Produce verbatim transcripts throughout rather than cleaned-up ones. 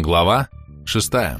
Глава шестая.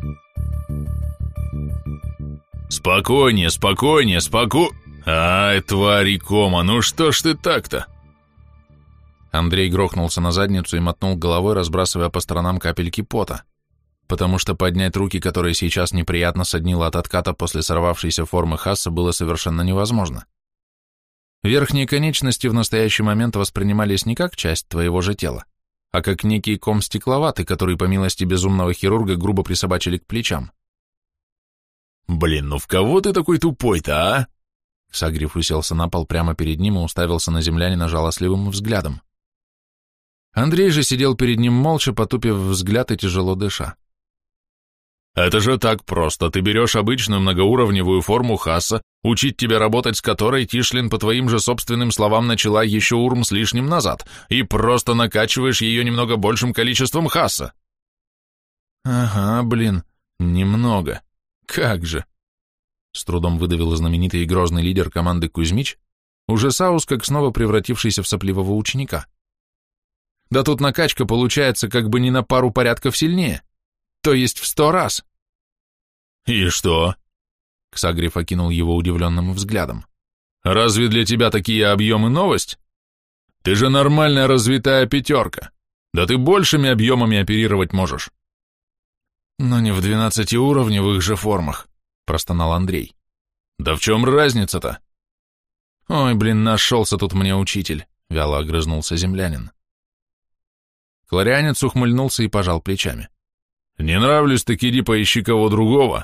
«Спокойнее, спокойнее, споко... Ай, твари кома, ну что ж ты так-то?» Андрей грохнулся на задницу и мотнул головой, разбрасывая по сторонам капельки пота, потому что поднять руки, которые сейчас неприятно соднило от отката после сорвавшейся формы Хасса, было совершенно невозможно. Верхние конечности в настоящий момент воспринимались не как часть твоего же тела, а как некий ком стекловатый, который, по милости безумного хирурга, грубо присобачили к плечам. «Блин, ну в кого ты такой тупой-то, а?» Ксагриф уселся на пол прямо перед ним и уставился на землянина жалостливым взглядом. Андрей же сидел перед ним молча, потупив взгляд и тяжело дыша. «Это же так просто. Ты берешь обычную многоуровневую форму Хасса, учить тебя работать с которой Тишлин, по твоим же собственным словам, начала еще урм с лишним назад, и просто накачиваешь ее немного большим количеством Хасса». «Ага, блин, немного. Как же!» С трудом выдавил знаменитый и грозный лидер команды Кузьмич, уже Саус как снова превратившийся в сопливого ученика. «Да тут накачка получается как бы не на пару порядков сильнее. То есть в сто раз». «И что?» Ксагриф окинул его удивленным взглядом. «Разве для тебя такие объемы новость? Ты же нормальная развитая пятерка. Да ты большими объемами оперировать можешь». «Но не в двенадцатиуровневых же формах», — простонал Андрей. «Да в чем разница-то?» «Ой, блин, нашелся тут мне учитель», — вяло огрызнулся землянин. Кларианец ухмыльнулся и пожал плечами. «Не нравлюсь, так иди поищи кого другого».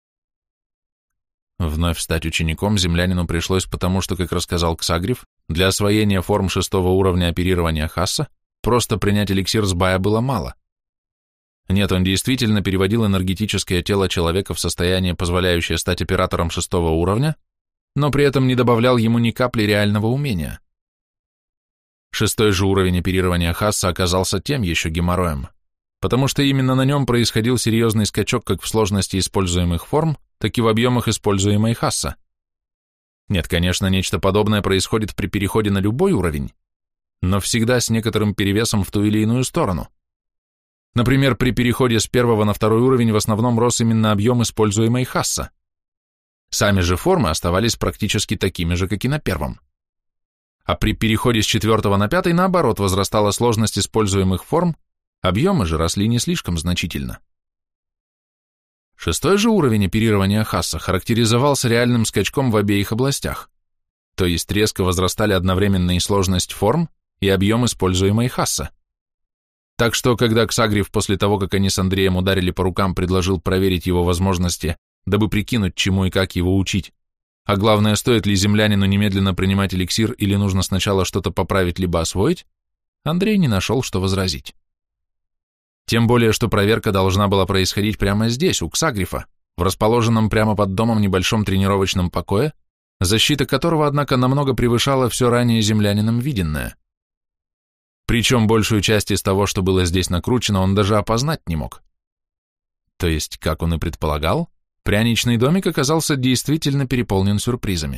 Вновь стать учеником землянину пришлось потому, что, как рассказал Ксагриф, для освоения форм шестого уровня оперирования Хасса просто принять эликсир Сбая было мало. Нет, он действительно переводил энергетическое тело человека в состояние, позволяющее стать оператором шестого уровня, но при этом не добавлял ему ни капли реального умения. Шестой же уровень оперирования Хасса оказался тем еще геморроем, потому что именно на нем происходил серьезный скачок как в сложности используемых форм, так и в объемах используемой Хасса. Нет, конечно, нечто подобное происходит при переходе на любой уровень, но всегда с некоторым перевесом в ту или иную сторону. Например, при переходе с первого на второй уровень в основном рос именно объем используемой Хасса. Сами же формы оставались практически такими же, как и на первом. А при переходе с четвертого на пятый, наоборот, возрастала сложность используемых форм, объемы же росли не слишком значительно. Шестой же уровень оперирования Хасса характеризовался реальным скачком в обеих областях, то есть резко возрастали одновременно и сложность форм, и объем используемой Хасса. Так что, когда Ксагриф после того, как они с Андреем ударили по рукам, предложил проверить его возможности, дабы прикинуть, чему и как его учить, а главное, стоит ли землянину немедленно принимать эликсир или нужно сначала что-то поправить либо освоить, Андрей не нашел, что возразить. Тем более, что проверка должна была происходить прямо здесь, у Ксагрифа, в расположенном прямо под домом небольшом тренировочном покое, защита которого, однако, намного превышала все ранее землянином виденное. Причем большую часть из того, что было здесь накручено, он даже опознать не мог. То есть, как он и предполагал, пряничный домик оказался действительно переполнен сюрпризами.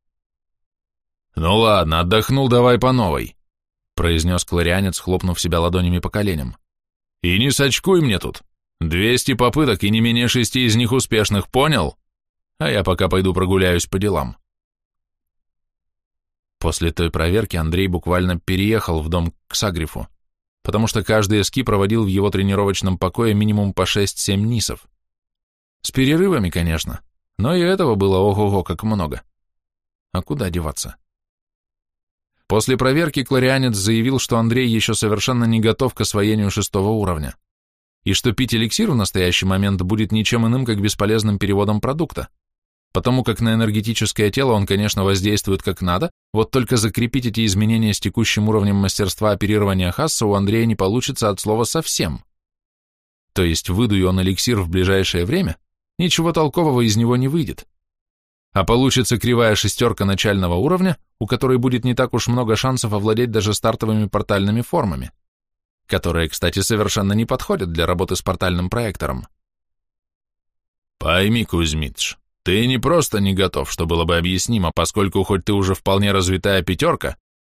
«Ну ладно, отдохнул, давай по новой», — произнес кларианец, хлопнув себя ладонями по коленям. «И не сочкуй мне тут. Двести попыток и не менее шести из них успешных, понял? А я пока пойду прогуляюсь по делам». После той проверки Андрей буквально переехал в дом к Ксагрифу, потому что каждый эски проводил в его тренировочном покое минимум по шесть-семь нисов. С перерывами, конечно, но и этого было ого-го как много. А куда деваться? После проверки кларианец заявил, что Андрей еще совершенно не готов к освоению шестого уровня, и что пить эликсир в настоящий момент будет ничем иным, как бесполезным переводом продукта, потому как на энергетическое тело он, конечно, воздействует как надо, вот только закрепить эти изменения с текущим уровнем мастерства оперирования Хасса у Андрея не получится от слова совсем. То есть, выдуя он эликсир в ближайшее время, ничего толкового из него не выйдет. А получится кривая шестерка начального уровня, у которой будет не так уж много шансов овладеть даже стартовыми портальными формами, которые, кстати, совершенно не подходят для работы с портальным проектором. «Пойми, Кузьмич, ты не просто не готов, что было бы объяснимо, поскольку хоть ты уже вполне развитая пятерка,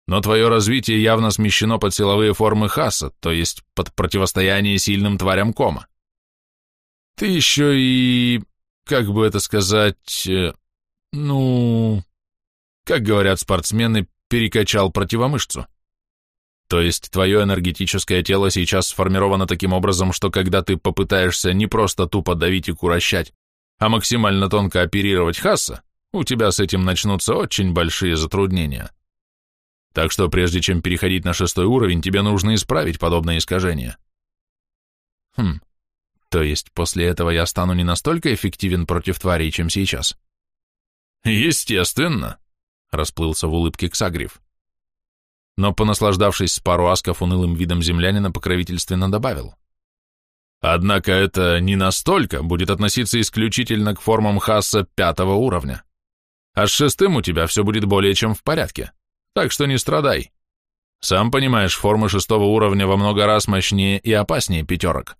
но твое развитие явно смещено под силовые формы Хасса, то есть под противостояние сильным тварям Кома. Ты еще и, как бы это сказать, э, ну, как говорят спортсмены, перекачал противомышцу. То есть твое энергетическое тело сейчас сформировано таким образом, что когда ты попытаешься не просто тупо давить и курощать, а максимально тонко оперировать Хасса, у тебя с этим начнутся очень большие затруднения. Так что прежде чем переходить на шестой уровень, тебе нужно исправить подобное искажение. Хм, то есть после этого я стану не настолько эффективен против тварей, чем сейчас? Естественно, расплылся в улыбке Ксагриф. Но, понаслаждавшись с пару асков унылым видом землянина, покровительственно добавил. Однако это не настолько будет относиться исключительно к формам Хасса пятого уровня. А с шестым у тебя все будет более чем в порядке, так что не страдай. Сам понимаешь, формы шестого уровня во много раз мощнее и опаснее пятерок.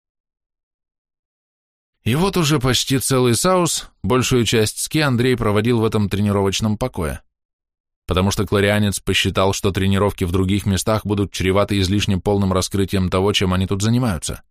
И вот уже почти целый саус, большую часть ски Андрей проводил в этом тренировочном покое, потому что кларианец посчитал, что тренировки в других местах будут чреваты излишне полным раскрытием того, чем они тут занимаются.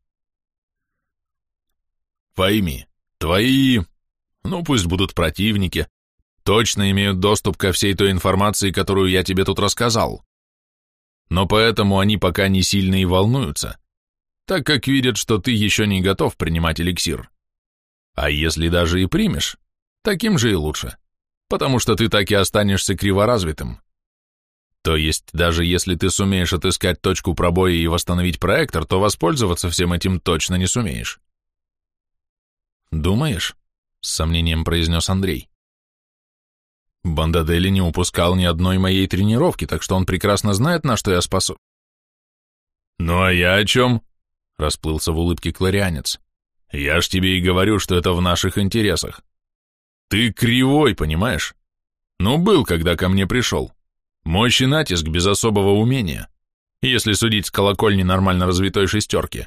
Пойми, твои, ну пусть будут противники, точно имеют доступ ко всей той информации, которую я тебе тут рассказал. Но поэтому они пока не сильно и волнуются, так как видят, что ты еще не готов принимать эликсир. А если даже и примешь, таким же и лучше, потому что ты так и останешься криворазвитым. То есть, даже если ты сумеешь отыскать точку пробоя и восстановить проектор, то воспользоваться всем этим точно не сумеешь. «Думаешь?» — с сомнением произнес Андрей. «Бандаделли не упускал ни одной моей тренировки, так что он прекрасно знает, на что я способен». «Ну а я о чем?» — расплылся в улыбке кларианец. «Я ж тебе и говорю, что это в наших интересах. Ты кривой, понимаешь? Ну, был, когда ко мне пришел. Мощь и натиск без особого умения, если судить с колокольни нормально развитой шестерки».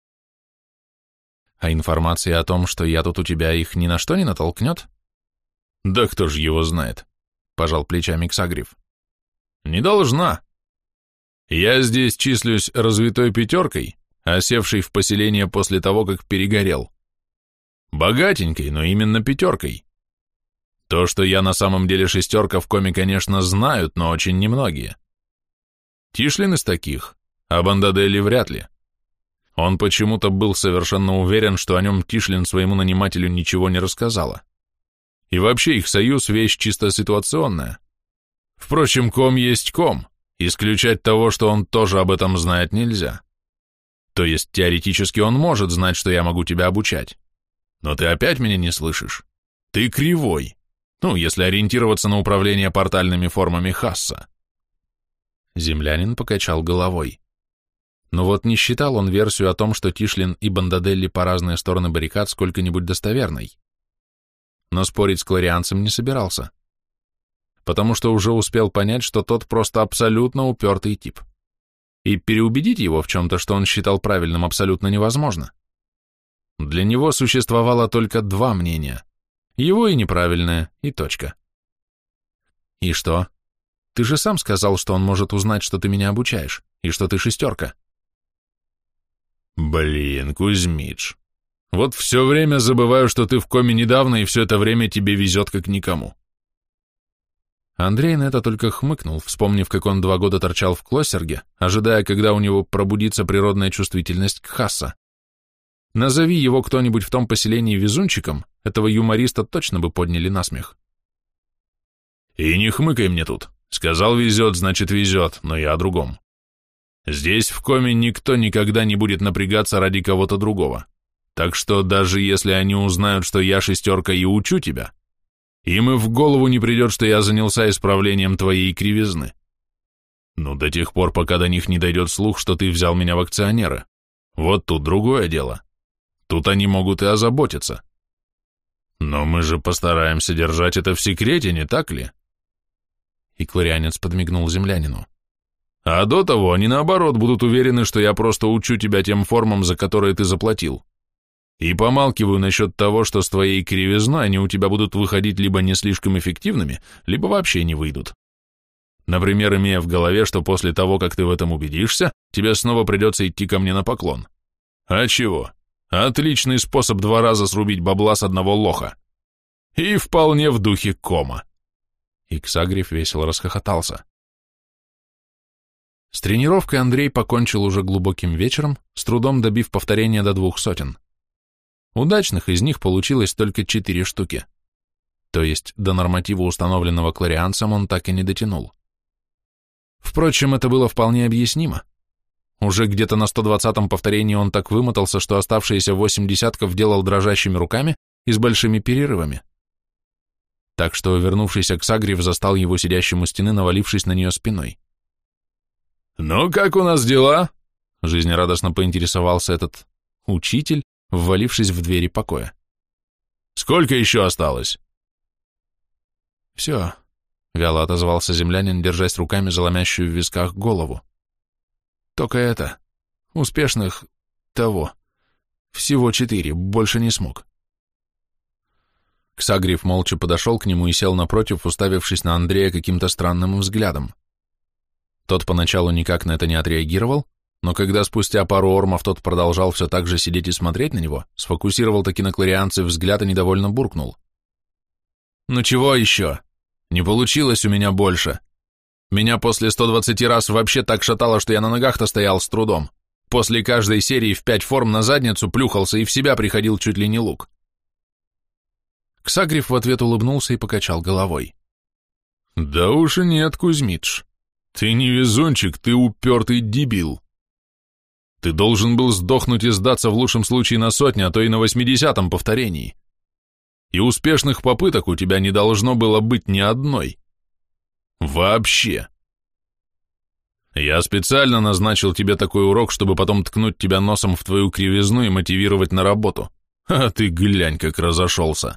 «А информация о том, что я тут у тебя, их ни на что не натолкнет?» «Да кто ж его знает», — пожал плечами Ксагриф. «Не должна. Я здесь числюсь развитой пятеркой, осевшей в поселение после того, как перегорел. Богатенькой, но именно пятеркой. То, что я на самом деле шестерка в Коме, конечно, знают, но очень немногие. Тишлин из таких, а Бандаделли вряд ли. Он почему-то был совершенно уверен, что о нем Тишлин своему нанимателю ничего не рассказала. И вообще их союз — вещь чисто ситуационная. Впрочем, Ком есть Ком, исключать того, что он тоже об этом знает, нельзя. То есть теоретически он может знать, что я могу тебя обучать. Но ты опять меня не слышишь. Ты кривой. Ну, если ориентироваться на управление портальными формами Хасса. Землянин покачал головой. Но вот не считал он версию о том, что Тишлин и Бандаделли по разные стороны баррикад сколько-нибудь достоверной. Но спорить с кларианцем не собирался, потому что уже успел понять, что тот просто абсолютно упертый тип. И переубедить его в чем-то, что он считал правильным, абсолютно невозможно. Для него существовало только два мнения. Его и неправильное, и точка. И что? Ты же сам сказал, что он может узнать, что ты меня обучаешь, и что ты шестерка. Блин, Кузьмич, вот все время забываю, что ты в Коме недавно, и все это время тебе везет как никому. Андрей на это только хмыкнул, вспомнив, как он два года торчал в Клоссерге, ожидая, когда у него пробудится природная чувствительность к Хасса. Назови его кто-нибудь в том поселении везунчиком, этого юмориста точно бы подняли на смех. И не хмыкай мне тут. Сказал везет, значит везет, но я о другом. Здесь в Коме никто никогда не будет напрягаться ради кого-то другого. Так что даже если они узнают, что я шестерка и учу тебя, им и в голову не придет, что я занялся исправлением твоей кривизны. Ну, до тех пор, пока до них не дойдет слух, что ты взял меня в акционеры. Вот тут другое дело. Тут они могут и озаботиться. Но мы же постараемся держать это в секрете, не так ли? И кларианец подмигнул землянину. А до того они, наоборот, будут уверены, что я просто учу тебя тем формам, за которые ты заплатил. И помалкиваю насчет того, что с твоей кривизной они у тебя будут выходить либо не слишком эффективными, либо вообще не выйдут. Например, имея в голове, что после того, как ты в этом убедишься, тебе снова придется идти ко мне на поклон. А чего? Отличный способ два раза срубить бабла с одного лоха. И вполне в духе Кома. И Ксагриф весело расхохотался. С тренировкой Андрей покончил уже глубоким вечером, с трудом добив повторения до двух сотен. Удачных из них получилось только четыре штуки. То есть до норматива, установленного кларианцем, он так и не дотянул. Впрочем, это было вполне объяснимо. Уже где-то на сто двадцатом повторении он так вымотался, что оставшиеся восемь десятков делал дрожащими руками и с большими перерывами. Так что вернувшийся Ксагриф застал его сидящим у стены, навалившись на нее спиной. «Ну, как у нас дела?» — жизнерадостно поинтересовался этот учитель, ввалившись в двери покоя. «Сколько еще осталось?» «Все», — вяло отозвался землянин, держась руками за ломящую в висках голову. «Только это, успешных того, всего четыре, больше не смог». Ксагриф молча подошел к нему и сел напротив, уставившись на Андрея каким-то странным взглядом. Тот поначалу никак на это не отреагировал, но когда спустя пару ормов тот продолжал все так же сидеть и смотреть на него, сфокусировал таки на кларианце взгляд и недовольно буркнул. «Ну чего еще? Не получилось у меня больше. Меня после ста двадцати раз вообще так шатало, что я на ногах-то стоял с трудом. После каждой серии в пять форм на задницу плюхался и в себя приходил чуть ли не лук». Ксагриф в ответ улыбнулся и покачал головой. «Да уж и нет, Кузьмич. Ты не везунчик, ты упертый дебил. Ты должен был сдохнуть и сдаться в лучшем случае на сотне, а то и на восьмидесятом повторении. И успешных попыток у тебя не должно было быть ни одной. Вообще. Я специально назначил тебе такой урок, чтобы потом ткнуть тебя носом в твою кривизну и мотивировать на работу. А ты глянь, как разошелся».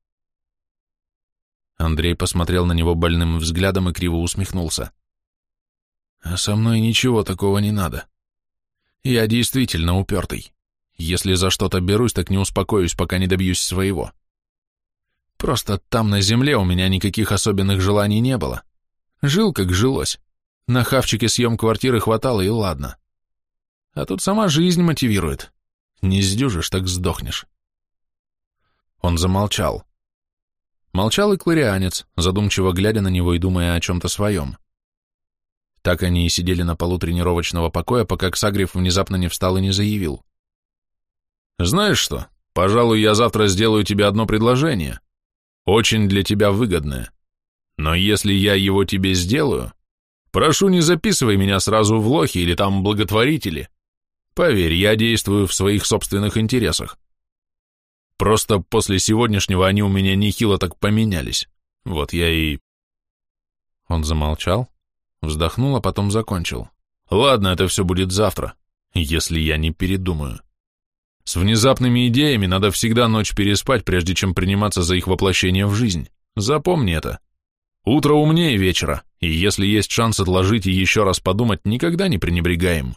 Андрей посмотрел на него больным взглядом и криво усмехнулся. «А со мной ничего такого не надо. Я действительно упертый. Если за что-то берусь, так не успокоюсь, пока не добьюсь своего. Просто там на земле у меня никаких особенных желаний не было. Жил, как жилось. На хавчике съем квартиры хватало, и ладно. А тут сама жизнь мотивирует. Не сдюжишь, так сдохнешь». Он замолчал. Молчал и кларианец, задумчиво глядя на него и думая о чем-то своем. Так они и сидели на полу тренировочного покоя, пока Ксагриф внезапно не встал и не заявил. «Знаешь что, пожалуй, я завтра сделаю тебе одно предложение, очень для тебя выгодное. Но если я его тебе сделаю, прошу, не записывай меня сразу в лохи или там благотворители. Поверь, я действую в своих собственных интересах. Просто после сегодняшнего они у меня нехило так поменялись. Вот я и...» Он замолчал, вздохнул, а потом закончил. «Ладно, это все будет завтра, если я не передумаю. С внезапными идеями надо всегда ночь переспать, прежде чем приниматься за их воплощение в жизнь. Запомни это. Утро умнее вечера, и если есть шанс отложить и еще раз подумать, никогда не пренебрегаем».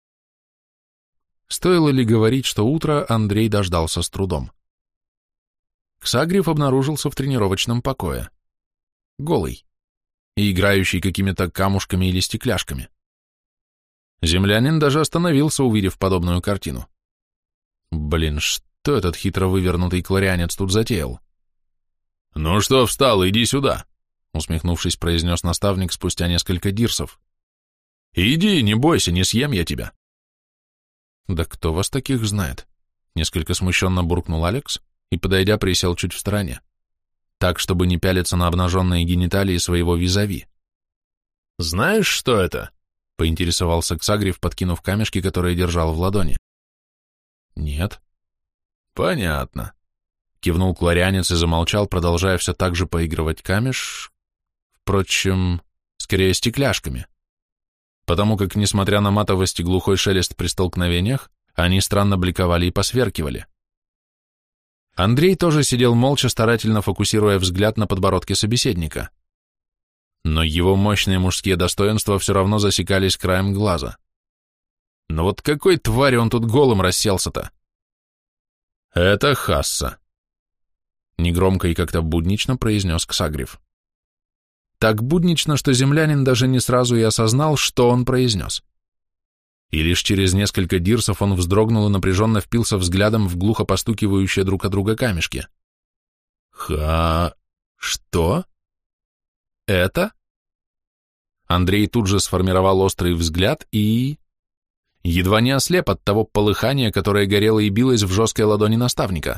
Стоило ли говорить, что утро Андрей дождался с трудом. Ксагриф обнаружился в тренировочном покое. Голый и играющий какими-то камушками или стекляшками. Землянин даже остановился, увидев подобную картину. Блин, что этот хитро вывернутый кларианец тут затеял? «Ну что встал, иди сюда», — усмехнувшись, произнес наставник спустя несколько дирсов. «Иди, не бойся, не съем я тебя». «Да кто вас таких знает?» — несколько смущенно буркнул Алекс и, подойдя, присел чуть в стороне, так, чтобы не пялиться на обнаженные гениталии своего визави. «Знаешь, что это?» — поинтересовался Ксагриф, подкинув камешки, которые держал в ладони. «Нет». «Понятно», — кивнул кларианец и замолчал, продолжая все так же поигрывать камеш... Впрочем, скорее стекляшками, потому как, несмотря на матовость и глухой шелест при столкновениях, они странно бликовали и посверкивали. Андрей тоже сидел молча, старательно фокусируя взгляд на подбородке собеседника. Но его мощные мужские достоинства все равно засекались краем глаза. Но вот какой твари он тут голым расселся-то? «Это Хасса», — негромко и как-то буднично произнес Ксагриф. так буднично, что землянин даже не сразу и осознал, что он произнес. И лишь через несколько дирсов он вздрогнул и напряженно впился взглядом в глухо постукивающие друг от друга камешки. «Ха... что? Это?» Андрей тут же сформировал острый взгляд и... едва не ослеп от того полыхания, которое горело и билось в жесткой ладони наставника.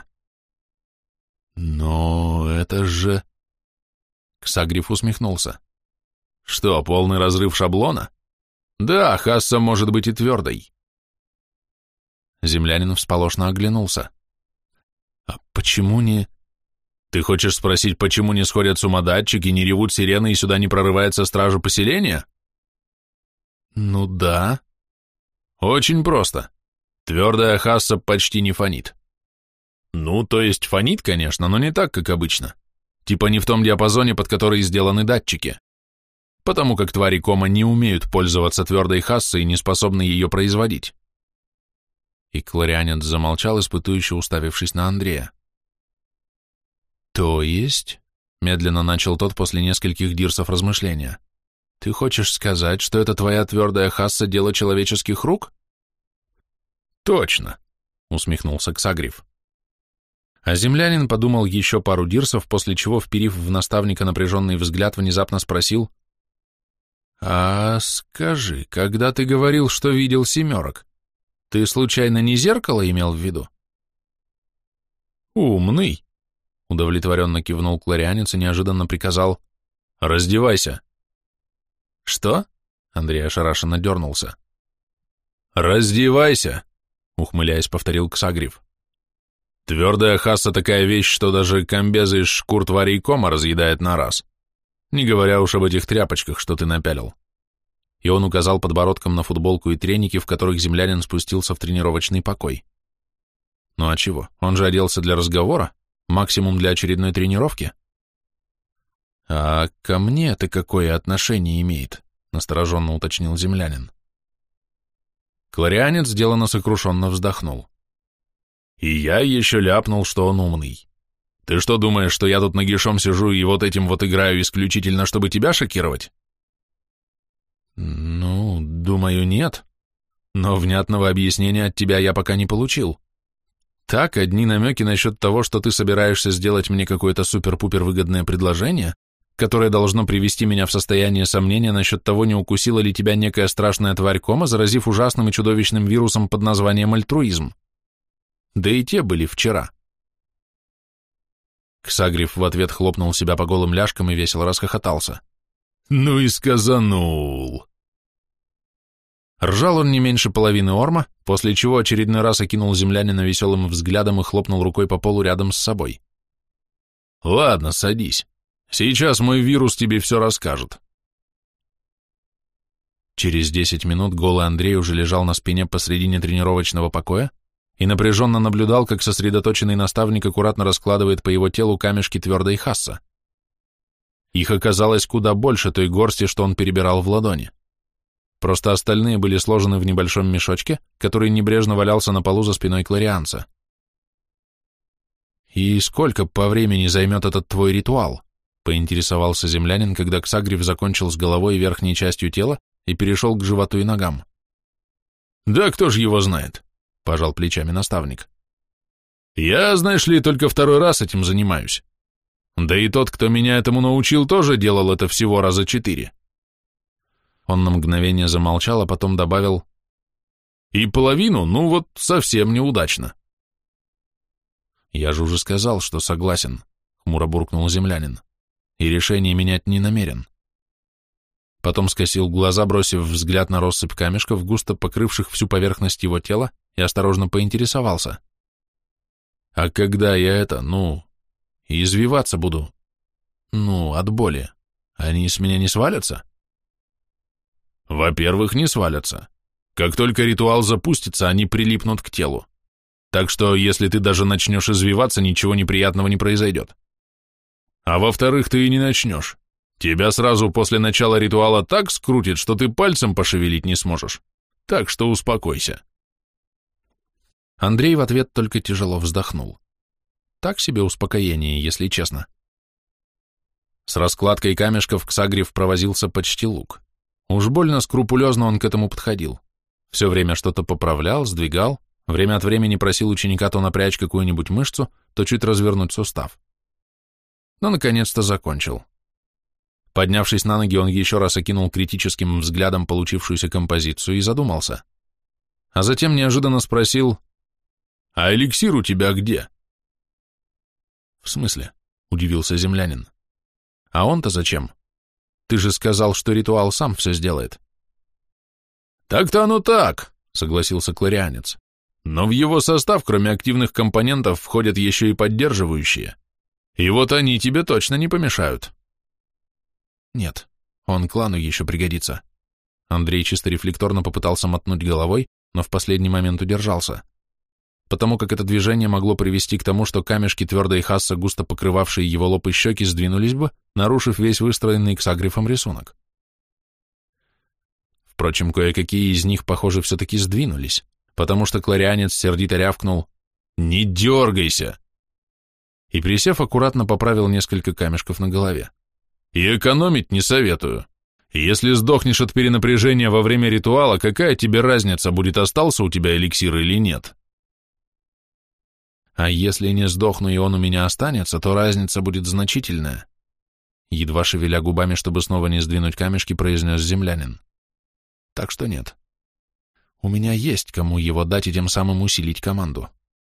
«Но это же...» Ксагриф усмехнулся. «Что, полный разрыв шаблона? Да, Хасса может быть и твердой». Землянин всполошно оглянулся. «А почему не...» «Ты хочешь спросить, почему не сходят с ума датчики, не ревут сирены и сюда не прорывается стража поселения?» «Ну да». «Очень просто. Твердая Хасса почти не фонит». «Ну, то есть фонит, конечно, но не так, как обычно. Типа не в том диапазоне, под который сделаны датчики. Потому как твари кома не умеют пользоваться твердой Хассой и не способны ее производить». И кларианец замолчал, испытующе уставившись на Андрея. «То есть?» — медленно начал тот после нескольких дирсов размышления. «Ты хочешь сказать, что это твоя твердая Хасса — дело человеческих рук?» «Точно», — усмехнулся Ксагриф. А землянин подумал еще пару дирсов, после чего, вперив в наставника напряженный взгляд, внезапно спросил: «А скажи, когда ты говорил, что видел семерок, ты случайно не зеркало имел в виду?» «Умный», — удовлетворенно кивнул кларианец и неожиданно приказал: «Раздевайся». «Что?» — Андрей ошарашенно дернулся. «Раздевайся», — ухмыляясь, повторил Ксагриф. «Твердая Хасса такая вещь, что даже комбезы из шкур тварей кома разъедает на раз, не говоря уж об этих тряпочках, что ты напялил». И он указал подбородком на футболку и треники, в которых землянин спустился в тренировочный покой. Ну а чего, он же оделся для разговора, максимум для очередной тренировки. «А ко мне это какое отношение имеет?» — настороженно уточнил землянин. Кларианец делано сокрушенно вздохнул. «И я еще ляпнул, что он умный. Ты что думаешь, что я тут нагишом сижу и вот этим вот играю исключительно, чтобы тебя шокировать?» «Ну, думаю, нет. Но внятного объяснения от тебя я пока не получил. Так, одни намеки насчет того, что ты собираешься сделать мне какое-то супер-пупер выгодное предложение, которое должно привести меня в состояние сомнения насчет того, не укусила ли тебя некая страшная тварь кома, заразив ужасным и чудовищным вирусом под названием альтруизм. Да и те были вчера». Ксагриф в ответ хлопнул себя по голым ляжкам и весело расхохотался. «Ну и сказанул!» Ржал он не меньше половины орма, после чего очередной раз окинул землянина веселым взглядом и хлопнул рукой по полу рядом с собой. «Ладно, садись. Сейчас мой вирус тебе все расскажет». Через десять минут голый Андрей уже лежал на спине посредине тренировочного покоя и напряженно наблюдал, как сосредоточенный наставник аккуратно раскладывает по его телу камешки твердой Хасса. Их оказалось куда больше той горсти, что он перебирал в ладони. Просто остальные были сложены в небольшом мешочке, который небрежно валялся на полу за спиной кларианца. «И сколько по времени займет этот твой ритуал?» — поинтересовался землянин, когда Ксагриф закончил с головой и верхней частью тела и перешел к животу и ногам. «Да кто ж его знает?» — пожал плечами наставник. «Я, знаешь ли, только второй раз этим занимаюсь. Да и тот, кто меня этому научил, тоже делал это всего раза четыре». Он на мгновение замолчал, а потом добавил: «И половину, ну вот, совсем неудачно». «Я же уже сказал, что согласен», — хмуро буркнул землянин, «и решение менять не намерен». Потом скосил глаза, бросив взгляд на россыпь камешков, густо покрывших всю поверхность его тела, и осторожно поинтересовался: «А когда я это, ну, извиваться буду, ну, от боли, они с меня не свалятся?» «Во-первых, не свалятся. Как только ритуал запустится, они прилипнут к телу. Так что, если ты даже начнешь извиваться, ничего неприятного не произойдет. А во-вторых, ты и не начнешь. Тебя сразу после начала ритуала так скрутит, что ты пальцем пошевелить не сможешь. Так что успокойся». Андрей в ответ только тяжело вздохнул. Так себе успокоение, если честно. С раскладкой камешков Ксагриф провозился почти лук. Уж больно скрупулезно он к этому подходил. Все время что-то поправлял, сдвигал, время от времени просил ученика то напрячь какую-нибудь мышцу, то чуть развернуть сустав. Но наконец-то закончил. Поднявшись на ноги, он еще раз окинул критическим взглядом получившуюся композицию и задумался. А затем неожиданно спросил: «А эликсир у тебя где?» «В смысле?» — удивился землянин. «А он-то зачем? Ты же сказал, что ритуал сам все сделает». «Так-то оно так», — согласился кларианец. «Но в его состав, кроме активных компонентов, входят еще и поддерживающие. И вот они тебе точно не помешают». «Нет, он клану еще пригодится». Андрей чисто рефлекторно попытался мотнуть головой, но в последний момент удержался, потому как это движение могло привести к тому, что камешки твердой хасса, густо покрывавшие его лоб и щеки, сдвинулись бы, нарушив весь выстроенный Ксагрифом рисунок. Впрочем, кое-какие из них, похоже, все-таки сдвинулись, потому что кларианец сердито рявкнул: «Не дергайся!» и, присев, аккуратно поправил несколько камешков на голове. «И экономить не советую. Если сдохнешь от перенапряжения во время ритуала, какая тебе разница, будет остался у тебя эликсир или нет?» «А если не сдохну и он у меня останется, то разница будет значительная», едва шевеля губами, чтобы снова не сдвинуть камешки, произнес землянин. «Так что нет. У меня есть кому его дать и тем самым усилить команду».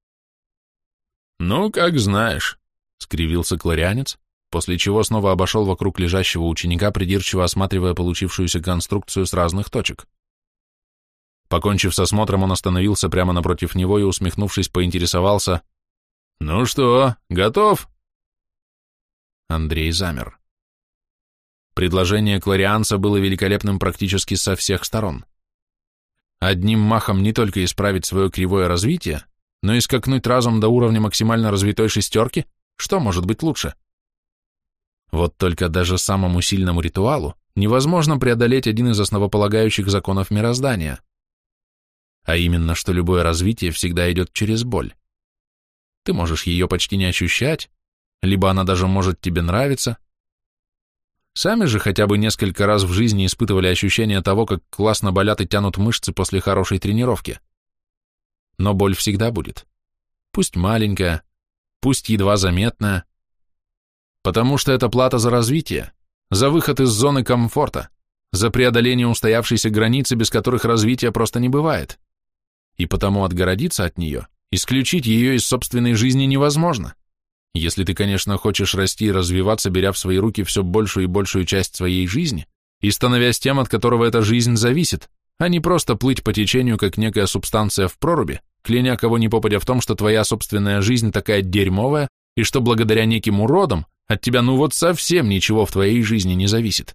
«Ну, как знаешь», — скривился кларианец, после чего снова обошел вокруг лежащего ученика, придирчиво осматривая получившуюся конструкцию с разных точек. Покончив с осмотром, он остановился прямо напротив него и, усмехнувшись, поинтересовался: «Ну что, готов?» Андрей замер. Предложение кларианца было великолепным практически со всех сторон. Одним махом не только исправить свое кривое развитие, но и скакнуть разом до уровня максимально развитой шестерки, что может быть лучше? Вот только даже самому сильному ритуалу невозможно преодолеть один из основополагающих законов мироздания, а именно, что любое развитие всегда идет через боль. Ты можешь ее почти не ощущать, либо она даже может тебе нравиться. Сами же хотя бы несколько раз в жизни испытывали ощущение того, как классно болят и тянут мышцы после хорошей тренировки. Но боль всегда будет. Пусть маленькая, пусть едва заметная, потому что это плата за развитие, за выход из зоны комфорта, за преодоление устоявшейся границы, без которых развития просто не бывает. И потому отгородиться от нее, исключить ее из собственной жизни невозможно, если ты, конечно, хочешь расти и развиваться, беря в свои руки все большую и большую часть своей жизни и становясь тем, от которого эта жизнь зависит, а не просто плыть по течению, как некая субстанция в проруби, кляня кого ни попадя в том, что твоя собственная жизнь такая дерьмовая, и что благодаря неким уродам от тебя ну вот совсем ничего в твоей жизни не зависит.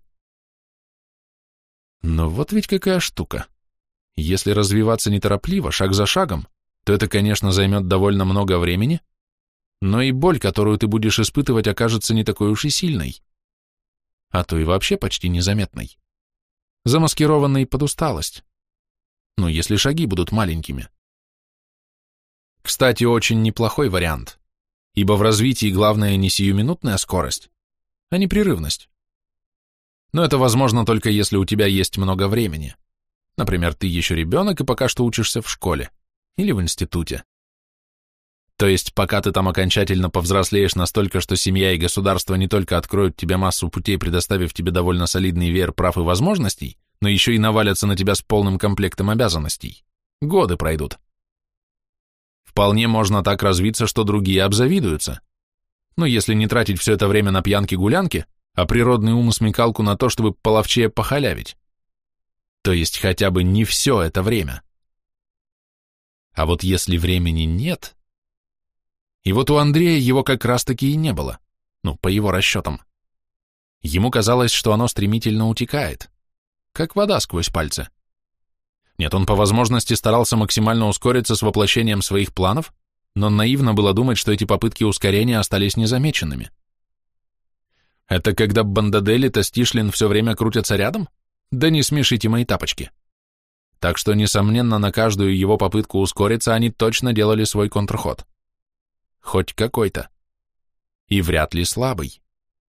Но вот ведь какая штука. Если развиваться неторопливо, шаг за шагом, то это, конечно, займет довольно много времени, но и боль, которую ты будешь испытывать, окажется не такой уж и сильной, а то и вообще почти незаметной, замаскированной под усталость. Ну, если шаги будут маленькими. Кстати, очень неплохой вариант, ибо в развитии главное не сиюминутная скорость, а непрерывность. Но это возможно только если у тебя есть много времени. Например, ты еще ребенок и пока что учишься в школе или в институте. То есть, пока ты там окончательно повзрослеешь настолько, что семья и государство не только откроют тебе массу путей, предоставив тебе довольно солидный веер прав и возможностей, но еще и навалятся на тебя с полным комплектом обязанностей. Годы пройдут. Вполне можно так развиться, что другие обзавидуются. Но если не тратить все это время на пьянки-гулянки, а природный ум и смекалку на то, чтобы половчее похалявить. То есть хотя бы не все это время. А вот если времени нет... И вот у Андрея его как раз-таки и не было, ну, по его расчетам. Ему казалось, что оно стремительно утекает, как вода сквозь пальцы. Нет, он по возможности старался максимально ускориться с воплощением своих планов, но наивно было думать, что эти попытки ускорения остались незамеченными. Это когда Бандадели и Стишлин все время крутятся рядом? Да не смешите мои тапочки. Так что, несомненно, на каждую его попытку ускориться они точно делали свой контрход. Хоть какой-то. И вряд ли слабый.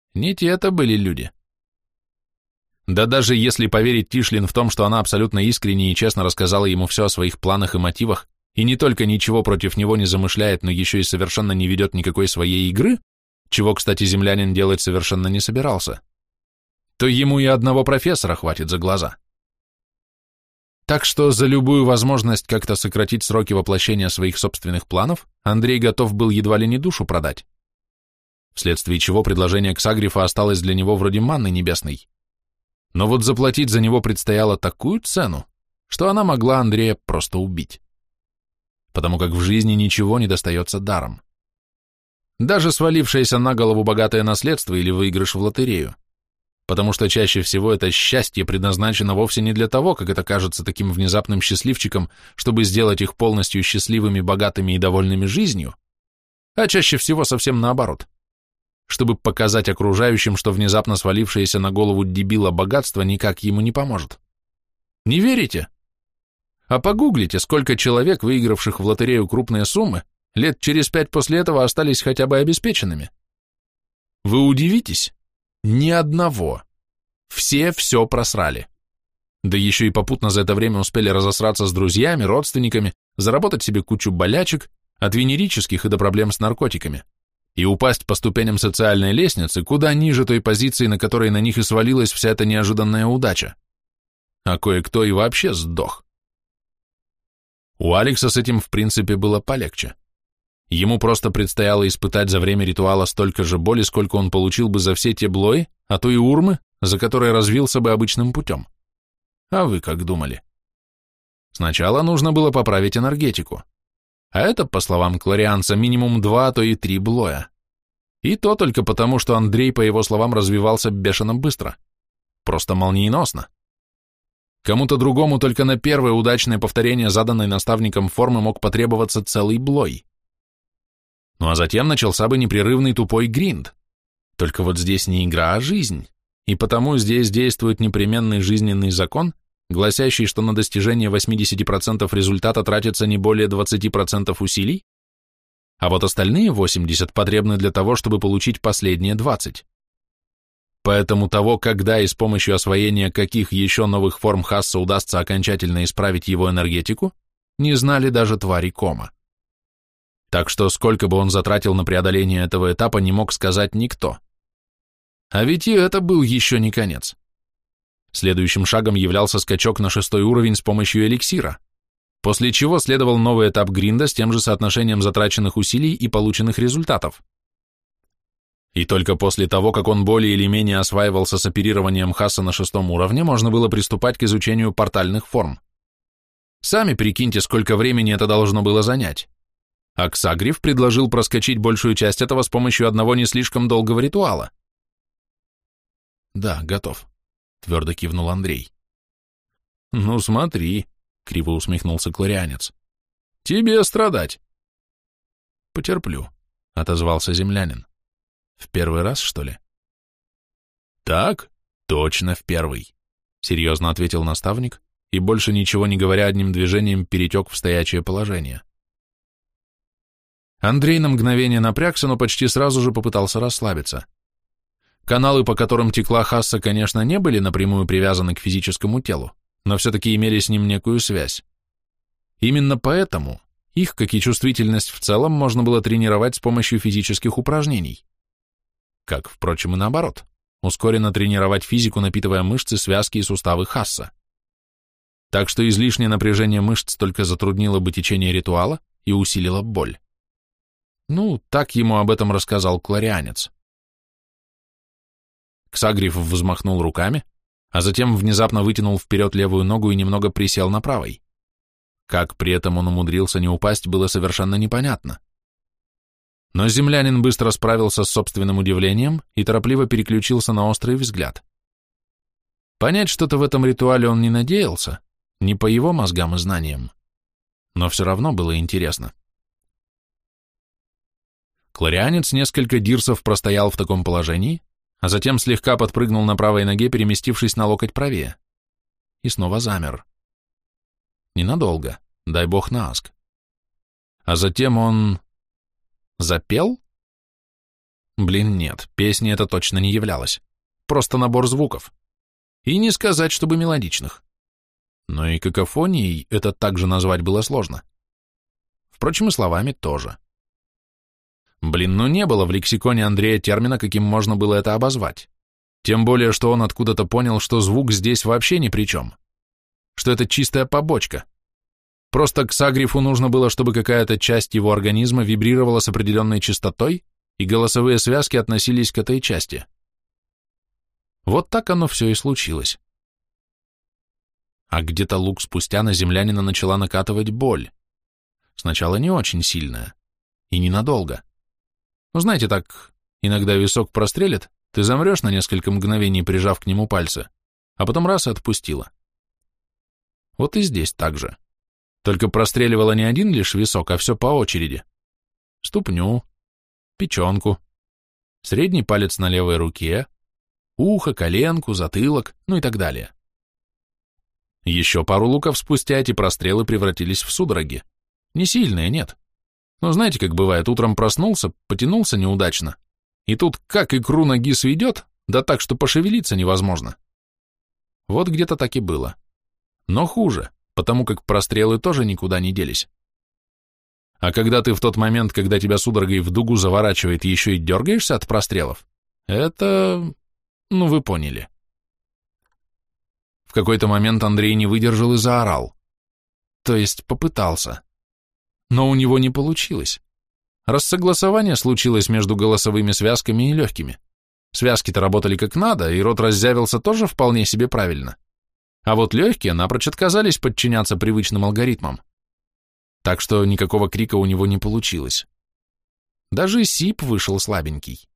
Не те это были люди. Да даже если поверить Тишлин в том, что она абсолютно искренне и честно рассказала ему все о своих планах и мотивах, и не только ничего против него не замышляет, но еще и совершенно не ведет никакой своей игры, чего, кстати, землянин делать совершенно не собирался, то ему и одного профессора хватит за глаза. Так что за любую возможность как-то сократить сроки воплощения своих собственных планов Андрей готов был едва ли не душу продать, вследствие чего предложение Ксагрифа осталось для него вроде манны небесной. Но вот заплатить за него предстояло такую цену, что она могла Андрея просто убить. Потому как в жизни ничего не достается даром. Даже свалившееся на голову богатое наследство или выигрыш в лотерею. Потому что чаще всего это счастье предназначено вовсе не для того, как это кажется таким внезапным счастливчикам, чтобы сделать их полностью счастливыми, богатыми и довольными жизнью, а чаще всего совсем наоборот. Чтобы показать окружающим, что внезапно свалившееся на голову дебила богатство никак ему не поможет. Не верите? А погуглите, сколько человек, выигравших в лотерею крупные суммы, лет через пять после этого остались хотя бы обеспеченными. Вы удивитесь? Ни одного. Все все просрали. Да еще и попутно за это время успели разосраться с друзьями, родственниками, заработать себе кучу болячек, от венерических и до проблем с наркотиками, и упасть по ступеням социальной лестницы куда ниже той позиции, на которой на них и свалилась вся эта неожиданная удача. А кое-кто и вообще сдох. У Алекса с этим в принципе было полегче. Ему просто предстояло испытать за время ритуала столько же боли, сколько он получил бы за все те блои, а то и урмы, за которые развился бы обычным путем. А вы как думали? Сначала нужно было поправить энергетику. А это, по словам Кларианца, минимум два, а то и три блоя. И то только потому, что Андрей, по его словам, развивался бешено быстро. Просто молниеносно. Кому-то другому только на первое удачное повторение заданной наставником формы мог потребоваться целый блой. Ну а затем начался бы непрерывный тупой гринд. Только вот здесь не игра, а жизнь. И потому здесь действует непременный жизненный закон, гласящий, что на достижение восемьдесят процентов результата тратится не более двадцать процентов усилий, а вот остальные восемьдесят потребны для того, чтобы получить последние двадцать. Поэтому того, когда и с помощью освоения каких еще новых форм Хасса удастся окончательно исправить его энергетику, не знали даже твари Кома. Так что сколько бы он затратил на преодоление этого этапа, не мог сказать никто. А ведь и это был еще не конец. Следующим шагом являлся скачок на шестой уровень с помощью эликсира, после чего следовал новый этап гринда с тем же соотношением затраченных усилий и полученных результатов. И только после того, как он более или менее осваивался с оперированием Хасса на шестом уровне, можно было приступать к изучению портальных форм. Сами прикиньте, сколько времени это должно было занять. А Ксагриф предложил проскочить большую часть этого с помощью одного не слишком долгого ритуала. «Да, готов», — твердо кивнул Андрей. «Ну смотри», — криво усмехнулся кларианец, — «тебе страдать». «Потерплю», — отозвался землянин. «В первый раз, что ли?» «Так, точно в первый», — серьезно ответил наставник и, больше ничего не говоря, одним движением перетек в стоячее положение. Андрей на мгновение напрягся, но почти сразу же попытался расслабиться. Каналы, по которым текла Хасса, конечно, не были напрямую привязаны к физическому телу, но все-таки имели с ним некую связь. Именно поэтому их, как и чувствительность в целом, можно было тренировать с помощью физических упражнений. Как, впрочем, и наоборот, ускоренно тренировать физику, напитывая мышцы, связки и суставы Хасса. Так что излишнее напряжение мышц только затруднило бы течение ритуала и усилило боль. Ну, так ему об этом рассказал кларианец. Ксагриф взмахнул руками, а затем внезапно вытянул вперед левую ногу и немного присел на правой. Как при этом он умудрился не упасть, было совершенно непонятно. Но землянин быстро справился с собственным удивлением и торопливо переключился на острый взгляд. Понять что-то в этом ритуале он не надеялся, не по его мозгам и знаниям, но все равно было интересно. Кларианец несколько дирсов простоял в таком положении, а затем слегка подпрыгнул на правой ноге, переместившись на локоть правее, и снова замер. Ненадолго, дай бог на аск. А затем он... запел? Блин, нет, песни это точно не являлось. Просто набор звуков. И не сказать, чтобы мелодичных. Но и какофонией это также назвать было сложно. Впрочем, и словами тоже. Блин, ну не было в лексиконе Андрея термина, каким можно было это обозвать. Тем более, что он откуда-то понял, что звук здесь вообще ни при чем. Что это чистая побочка. Просто Ксагрифу нужно было, чтобы какая-то часть его организма вибрировала с определенной частотой, и голосовые связки относились к этой части. Вот так оно все и случилось. А где-то луг спустя на землянина начала накатывать боль. Сначала не очень сильная. И ненадолго. Ну, знаете, так, иногда висок прострелит, ты замрешь на несколько мгновений, прижав к нему пальцы, а потом раз и отпустила. Вот и здесь так же. Только простреливала не один лишь висок, а все по очереди. Ступню, печенку, средний палец на левой руке, ухо, коленку, затылок, ну и так далее. Еще пару луков спустя эти прострелы превратились в судороги. Не сильные, нет. Но знаете, как бывает, утром проснулся, потянулся неудачно, и тут как икру ноги сведет, да так, что пошевелиться невозможно. Вот где-то так и было. Но хуже, потому как прострелы тоже никуда не делись. А когда ты в тот момент, когда тебя судорогой в дугу заворачивает, еще и дергаешься от прострелов, это... ну вы поняли. В какой-то момент Андрей не выдержал и заорал. То есть попытался. Но у него не получилось. Рассогласование случилось между голосовыми связками и легкими. Связки-то работали как надо, и рот раззявился тоже вполне себе правильно. А вот легкие напрочь отказались подчиняться привычным алгоритмам. Так что никакого крика у него не получилось. Даже сип вышел слабенький.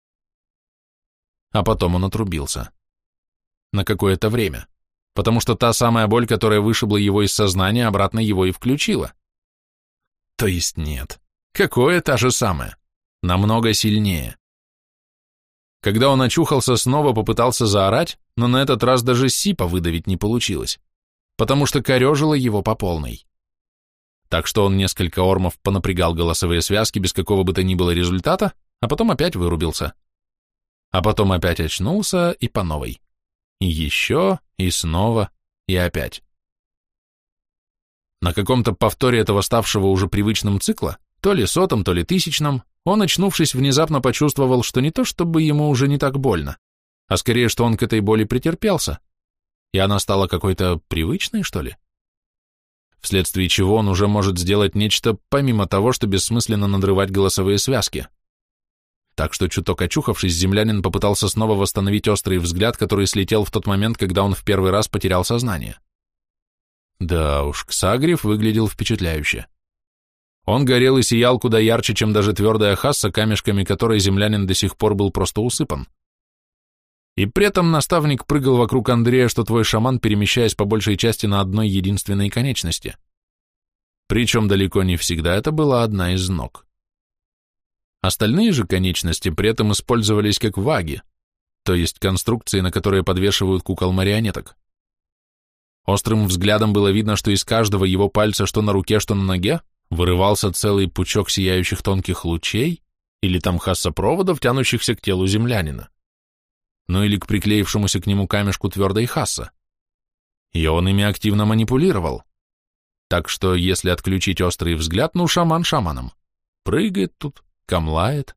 А потом он отрубился. На какое-то время. Потому что та самая боль, которая вышибла его из сознания, обратно его и включила. То есть нет. Какое та же самое. Намного сильнее. Когда он очухался, снова попытался заорать, но на этот раз даже сипа выдавить не получилось, потому что корежило его по полной. Так что он несколько ормов понапрягал голосовые связки без какого бы то ни было результата, а потом опять вырубился. А потом опять очнулся и по новой. И еще, и снова, и опять. На каком-то повторе этого ставшего уже привычным цикла, то ли сотом, то ли тысячном, он, очнувшись, внезапно почувствовал, что не то чтобы ему уже не так больно, а скорее, что он к этой боли претерпелся, и она стала какой-то привычной, что ли? Вследствие чего он уже может сделать нечто, помимо того, что бессмысленно надрывать голосовые связки. Так что, чуток очухавшись, землянин попытался снова восстановить острый взгляд, который слетел в тот момент, когда он в первый раз потерял сознание. Да уж, Ксагриф выглядел впечатляюще. Он горел и сиял куда ярче, чем даже твердая хасса, камешками которой землянин до сих пор был просто усыпан. И при этом наставник прыгал вокруг Андрея, что твой шаман, перемещаясь по большей части на одной единственной конечности. Причем далеко не всегда это была одна из ног. Остальные же конечности при этом использовались как ваги, то есть конструкции, на которые подвешивают кукол-марионеток. Острым взглядом было видно, что из каждого его пальца, что на руке, что на ноге, вырывался целый пучок сияющих тонких лучей или там хассопроводов, тянущихся к телу землянина, ну или к приклеившемуся к нему камешку твердой хасса. И он ими активно манипулировал. Так что, если отключить острый взгляд, ну, шаман шаманом. Прыгает тут, камлает.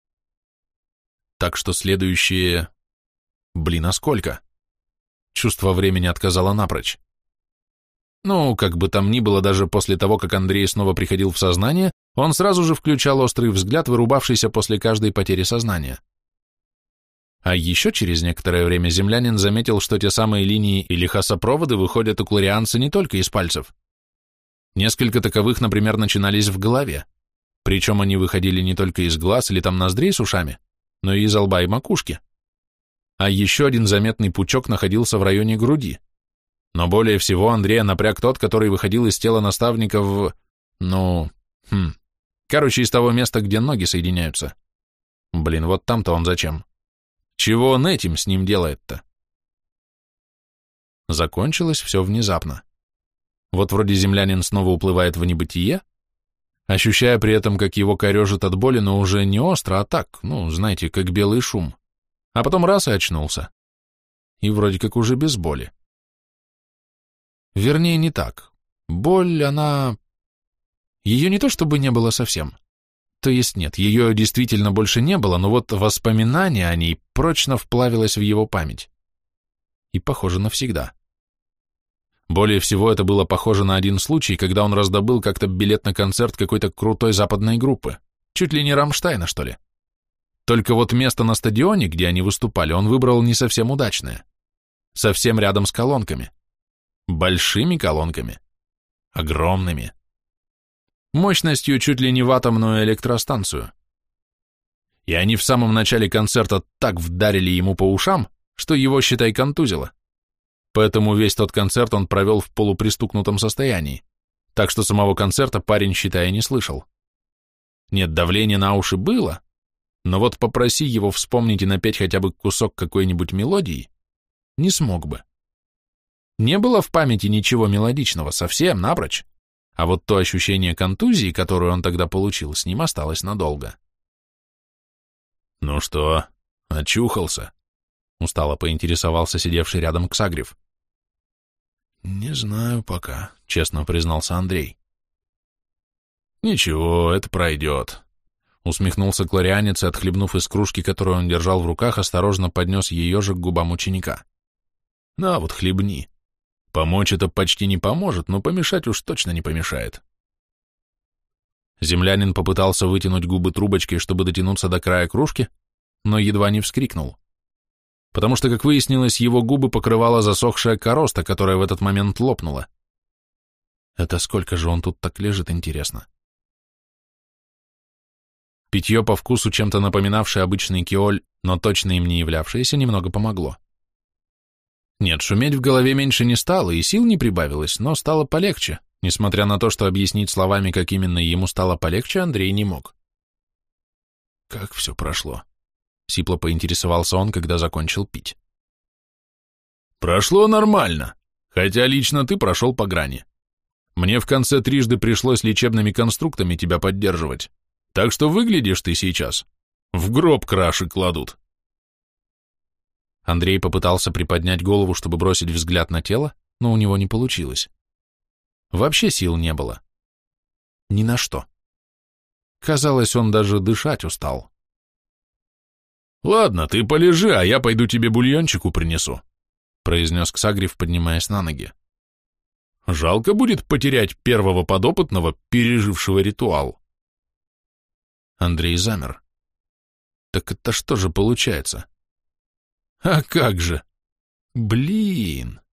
Так что следующее... Блин, а сколько? Чувство времени отказало напрочь. Ну, как бы там ни было, даже после того, как Андрей снова приходил в сознание, он сразу же включал острый взгляд, вырубавшийся после каждой потери сознания. А еще через некоторое время землянин заметил, что те самые линии или хассопроводы выходят у кларианца не только из пальцев. Несколько таковых, например, начинались в голове, причем они выходили не только из глаз или там ноздрей с ушами, но и из лба и макушки. А еще один заметный пучок находился в районе груди. Но более всего Андрея напряг тот, который выходил из тела наставника в... ну... хм... короче, из того места, где ноги соединяются. Блин, вот там-то он зачем? Чего он этим с ним делает-то? Закончилось все внезапно. Вот вроде землянин снова уплывает в небытие, ощущая при этом, как его корежит от боли, но уже не остро, а так, ну, знаете, как белый шум. А потом раз и очнулся. И вроде как уже без боли. Вернее, не так. Боль, она... Ее не то чтобы не было совсем. То есть нет, ее действительно больше не было, но вот воспоминание о ней прочно вплавилось в его память. И похоже навсегда. Более всего это было похоже на один случай, когда он раздобыл как-то билет на концерт какой-то крутой западной группы, чуть ли не Рамштайна, что ли. Только вот место на стадионе, где они выступали, он выбрал не совсем удачное. Совсем рядом с колонками. Большими колонками. Огромными. Мощностью чуть ли не в атомную электростанцию. И они в самом начале концерта так вдарили ему по ушам, что его, считай, контузило. Поэтому весь тот концерт он провел в полупристукнутом состоянии, так что самого концерта парень, считай, не слышал. Нет, давление на уши было, но вот попроси его вспомнить и напеть хотя бы кусок какой-нибудь мелодии, не смог бы. Не было в памяти ничего мелодичного, совсем напрочь, а вот то ощущение контузии, которое он тогда получил, с ним осталось надолго. «Ну что, очухался?» — устало поинтересовался сидевший рядом Ксагрев. «Не знаю пока», — честно признался Андрей. «Ничего, это пройдет», — усмехнулся кларианец и, отхлебнув из кружки, которую он держал в руках, осторожно поднес ее же к губам ученика. «На вот, хлебни. Помочь это почти не поможет, но помешать уж точно не помешает». Землянин попытался вытянуть губы трубочкой, чтобы дотянуться до края кружки, но едва не вскрикнул. Потому что, как выяснилось, его губы покрывала засохшая короста, которая в этот момент лопнула. Это сколько же он тут так лежит, интересно? Питье по вкусу, чем-то напоминавшее обычный киоль, но точно им не являвшееся, немного помогло. Нет, шуметь в голове меньше не стало, и сил не прибавилось, но стало полегче, несмотря на то, что объяснить словами, как именно ему стало полегче, Андрей не мог. Как все прошло? Сипло поинтересовался он, когда закончил пить. «Прошло нормально, хотя лично ты прошел по грани. Мне в конце трижды пришлось лечебными конструктами тебя поддерживать, так что выглядишь ты сейчас. В гроб краши кладут». Андрей попытался приподнять голову, чтобы бросить взгляд на тело, но у него не получилось. Вообще сил не было. Ни на что. Казалось, он даже дышать устал. «Ладно, ты полежи, а я пойду тебе бульончику принесу», произнес Ксагрев, поднимаясь на ноги. «Жалко будет потерять первого подопытного, пережившего ритуал». Андрей замер. Так это что же получается? А как же? Блин!